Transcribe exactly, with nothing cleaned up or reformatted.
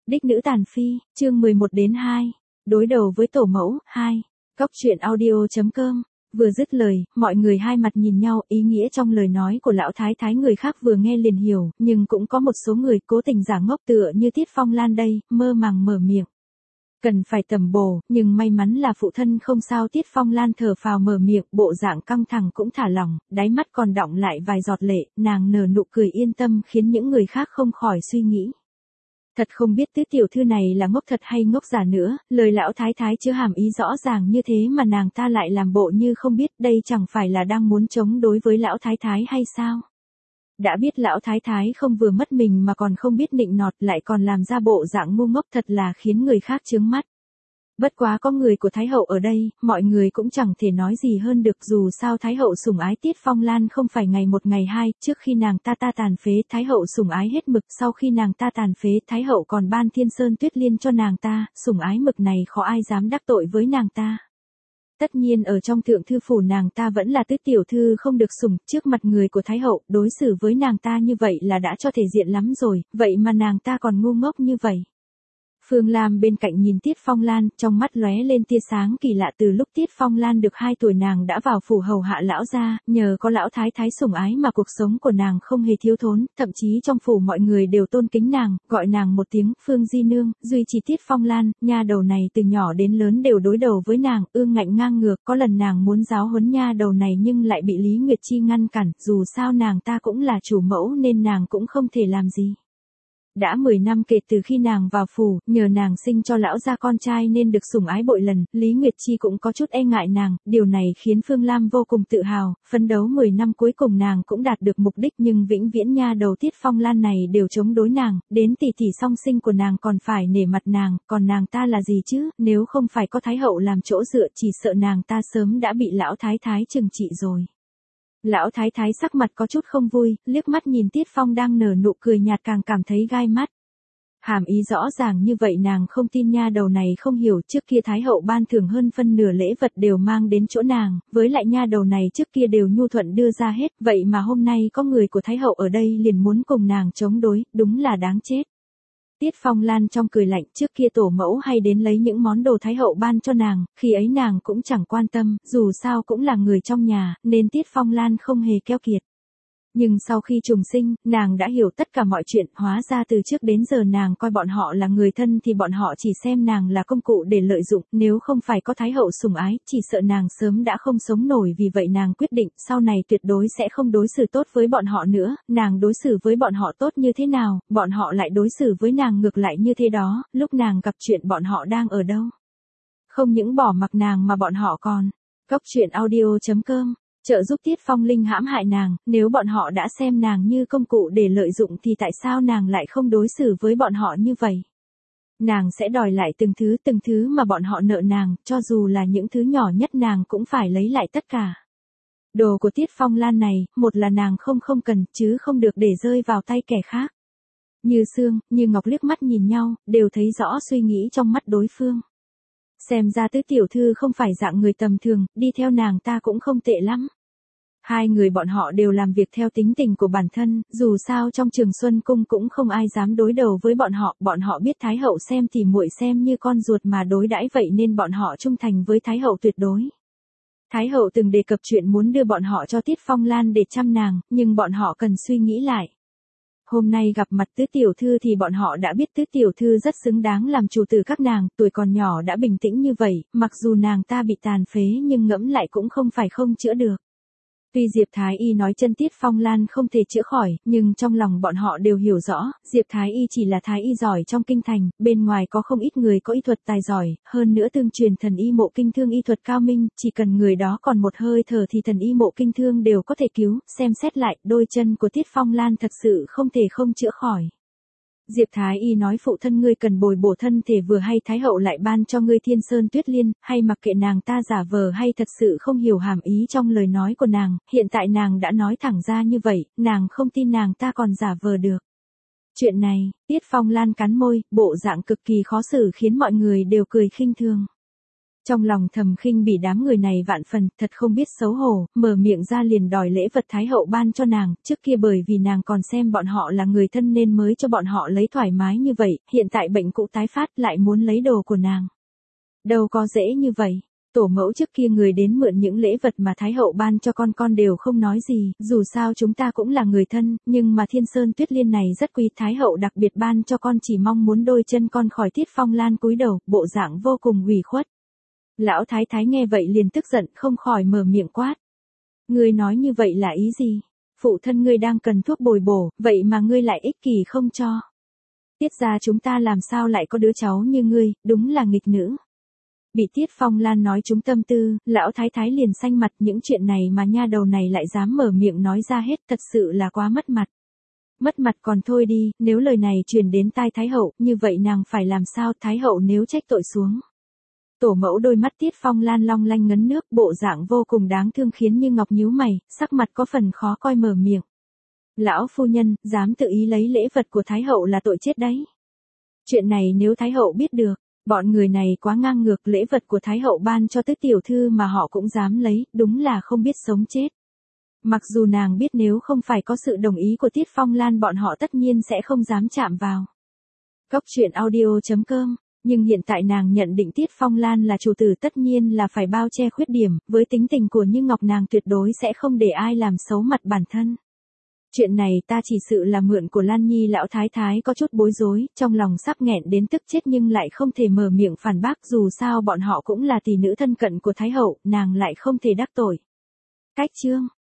Đích nữ tàn phi, chương mười một đến hai. Đối đầu với tổ mẫu, hai. Cóc truyện audio.com. Vừa dứt lời, mọi người hai mặt nhìn nhau, ý nghĩa trong lời nói của lão thái thái người khác vừa nghe liền hiểu, nhưng cũng có một số người cố tình giả ngốc tựa như Tiết Phong Lan đây, mơ màng mở miệng. Cần phải tầm bổ, nhưng may mắn là phụ thân không sao. Tiết Phong Lan thở phào mở miệng, bộ dạng căng thẳng cũng thả lỏng, đáy mắt còn đọng lại vài giọt lệ, nàng nở nụ cười yên tâm khiến những người khác không khỏi suy nghĩ. Thật không biết tứ tiểu thư này là ngốc thật hay ngốc giả nữa, lời lão thái thái chứa hàm ý rõ ràng như thế mà nàng ta lại làm bộ như không biết, đây chẳng phải là đang muốn chống đối với lão thái thái hay sao? Đã biết lão thái thái không vừa mất mình mà còn không biết nịnh nọt, lại còn làm ra bộ dạng ngu ngốc, thật là khiến người khác chướng mắt. Bất quá có người của Thái hậu ở đây, mọi người cũng chẳng thể nói gì hơn được, dù sao Thái hậu sủng ái Tiết Phong Lan không phải ngày một ngày hai, trước khi nàng ta ta tàn phế Thái hậu sủng ái hết mực, sau khi nàng ta tàn phế Thái hậu còn ban Thiên Sơn Tuyết Liên cho nàng ta, sủng ái mực này khó ai dám đắc tội với nàng ta. Tất nhiên ở trong thượng thư phủ nàng ta vẫn là tứ tiểu thư không được sủng, trước mặt người của Thái hậu, đối xử với nàng ta như vậy là đã cho thể diện lắm rồi, vậy mà nàng ta còn ngu ngốc như vậy. Phương Lam bên cạnh nhìn Tiết Phong Lan, trong mắt lóe lên tia sáng kỳ lạ. Từ lúc Tiết Phong Lan được hai tuổi nàng đã vào phủ hầu hạ lão gia, nhờ có lão thái thái sủng ái mà cuộc sống của nàng không hề thiếu thốn, thậm chí trong phủ mọi người đều tôn kính nàng, gọi nàng một tiếng Phương Di Nương. Duy chỉ Tiết Phong Lan, nha đầu này từ nhỏ đến lớn đều đối đầu với nàng, ương ngạnh ngang ngược, có lần nàng muốn giáo huấn nha đầu này nhưng lại bị Lý Nguyệt Chi ngăn cản, dù sao nàng ta cũng là chủ mẫu nên nàng cũng không thể làm gì. Đã mười năm kể từ khi nàng vào phủ, nhờ nàng sinh cho lão gia con trai nên được sủng ái bội lần, Lý Nguyệt Chi cũng có chút e ngại nàng, điều này khiến Phương Lam vô cùng tự hào, phấn đấu mười năm cuối cùng nàng cũng đạt được mục đích, nhưng vĩnh viễn nha đầu Tiết Phong Lan này đều chống đối nàng, đến tỷ tỷ song sinh của nàng còn phải nể mặt nàng, còn nàng ta là gì chứ, nếu không phải có Thái hậu làm chỗ dựa chỉ sợ nàng ta sớm đã bị lão thái thái trừng trị rồi. Lão thái thái sắc mặt có chút không vui, liếc mắt nhìn Tiết Phong đang nở nụ cười nhạt càng cảm thấy gai mắt. Hàm ý rõ ràng như vậy nàng không tin nha đầu này không hiểu, trước kia Thái hậu ban thưởng hơn phân nửa lễ vật đều mang đến chỗ nàng, với lại nha đầu này trước kia đều nhu thuận đưa ra hết, vậy mà hôm nay có người của Thái hậu ở đây liền muốn cùng nàng chống đối, đúng là đáng chết. Tiết Phong Lan trong cười lạnh, trước kia tổ mẫu hay đến lấy những món đồ Thái hậu ban cho nàng, khi ấy nàng cũng chẳng quan tâm, dù sao cũng là người trong nhà, nên Tiết Phong Lan không hề keo kiệt. Nhưng sau khi trùng sinh, nàng đã hiểu tất cả mọi chuyện, hóa ra từ trước đến giờ nàng coi bọn họ là người thân thì bọn họ chỉ xem nàng là công cụ để lợi dụng, nếu không phải có Thái hậu sủng ái, chỉ sợ nàng sớm đã không sống nổi, vì vậy nàng quyết định sau này tuyệt đối sẽ không đối xử tốt với bọn họ nữa, nàng đối xử với bọn họ tốt như thế nào, bọn họ lại đối xử với nàng ngược lại như thế đó, lúc nàng gặp chuyện bọn họ đang ở đâu. Không những bỏ mặc nàng mà bọn họ còn, cóc truyện audio.com. trợ giúp Tiết Phong Linh hãm hại nàng, nếu bọn họ đã xem nàng như công cụ để lợi dụng thì tại sao nàng lại không đối xử với bọn họ như vậy? Nàng sẽ đòi lại từng thứ từng thứ mà bọn họ nợ nàng, cho dù là những thứ nhỏ nhất nàng cũng phải lấy lại tất cả. Đồ của Tiết Phong Lan này, một là nàng không không cần, chứ không được để rơi vào tay kẻ khác. Như Sương, Như Ngọc liếc mắt nhìn nhau, đều thấy rõ suy nghĩ trong mắt đối phương. Xem ra tứ tiểu thư không phải dạng người tầm thường, đi theo nàng ta cũng không tệ lắm. Hai người bọn họ đều làm việc theo tính tình của bản thân, dù sao trong Trường Xuân Cung cũng không ai dám đối đầu với bọn họ, bọn họ biết Thái hậu xem thì muội xem như con ruột mà đối đãi, vậy nên bọn họ trung thành với Thái hậu tuyệt đối. Thái hậu từng đề cập chuyện muốn đưa bọn họ cho Tiết Phong Lan để chăm nàng, nhưng bọn họ cần suy nghĩ lại. Hôm nay gặp mặt tứ tiểu thư thì bọn họ đã biết tứ tiểu thư rất xứng đáng làm chủ tử các nàng, tuổi còn nhỏ đã bình tĩnh như vậy, mặc dù nàng ta bị tàn phế nhưng ngẫm lại cũng không phải không chữa được. Tuy Diệp Thái Y nói chân Tiết Phong Lan không thể chữa khỏi, nhưng trong lòng bọn họ đều hiểu rõ, Diệp Thái Y chỉ là Thái Y giỏi trong kinh thành, bên ngoài có không ít người có y thuật tài giỏi, hơn nữa tương truyền thần y Mộ Kinh Thương y thuật cao minh, chỉ cần người đó còn một hơi thở thì thần y Mộ Kinh Thương đều có thể cứu, xem xét lại, đôi chân của Tiết Phong Lan thật sự không thể không chữa khỏi. Diệp Thái Y nói phụ thân ngươi cần bồi bổ thân thể vừa hay Thái hậu lại ban cho ngươi Thiên Sơn Tuyết Liên, hay mặc kệ nàng ta giả vờ hay thật sự không hiểu hàm ý trong lời nói của nàng, hiện tại nàng đã nói thẳng ra như vậy, nàng không tin nàng ta còn giả vờ được. Chuyện này, Tiết Phong Lan cắn môi, bộ dạng cực kỳ khó xử khiến mọi người đều cười khinh thường. Trong lòng thầm khinh bỉ đám người này vạn phần, thật không biết xấu hổ, mở miệng ra liền đòi lễ vật Thái hậu ban cho nàng, trước kia bởi vì nàng còn xem bọn họ là người thân nên mới cho bọn họ lấy thoải mái như vậy, hiện tại bệnh cũ tái phát lại muốn lấy đồ của nàng. Đâu có dễ như vậy. Tổ mẫu trước kia người đến mượn những lễ vật mà Thái hậu ban cho con con đều không nói gì, dù sao chúng ta cũng là người thân, nhưng mà Thiên Sơn Tuyết Liên này rất quý, Thái hậu đặc biệt ban cho con chỉ mong muốn đôi chân con khỏi Tiết Phong Lan cúi đầu, bộ dạng vô cùng ủy khuất. Lão thái thái nghe vậy liền tức giận không khỏi mở miệng quát. Ngươi nói như vậy là ý gì? Phụ thân ngươi đang cần thuốc bồi bổ, vậy mà ngươi lại ích kỷ không cho. Tiết ra chúng ta làm sao lại có đứa cháu như ngươi, đúng là nghịch nữ. Bị Tiết Phong Lan nói trúng tâm tư, lão thái thái liền xanh mặt, những chuyện này mà nha đầu này lại dám mở miệng nói ra hết, thật sự là quá mất mặt. Mất mặt còn thôi đi, nếu lời này truyền đến tai Thái hậu, như vậy nàng phải làm sao? Thái hậu nếu trách tội xuống. Tổ mẫu đôi mắt Tiết Phong Lan long lanh ngấn nước, bộ dạng vô cùng đáng thương khiến Như Ngọc nhíu mày, sắc mặt có phần khó coi mở miệng. Lão phu nhân, dám tự ý lấy lễ vật của Thái hậu là tội chết đấy. Chuyện này nếu Thái hậu biết được, bọn người này quá ngang ngược, lễ vật của Thái hậu ban cho tứ tiểu thư mà họ cũng dám lấy, đúng là không biết sống chết. Mặc dù nàng biết nếu không phải có sự đồng ý của Tiết Phong Lan bọn họ tất nhiên sẽ không dám chạm vào. Cốc truyện audio chấm com. Nhưng hiện tại nàng nhận định Tiết Phong Lan là chủ tử tất nhiên là phải bao che khuyết điểm, với tính tình của Như Ngọc nàng tuyệt đối sẽ không để ai làm xấu mặt bản thân. Chuyện này ta chỉ sự là mượn của Lan Nhi. Lão thái thái có chút bối rối, trong lòng sắp nghẹn đến tức chết nhưng lại không thể mở miệng phản bác, dù sao bọn họ cũng là tỷ nữ thân cận của Thái hậu, nàng lại không thể đắc tội. Cách chương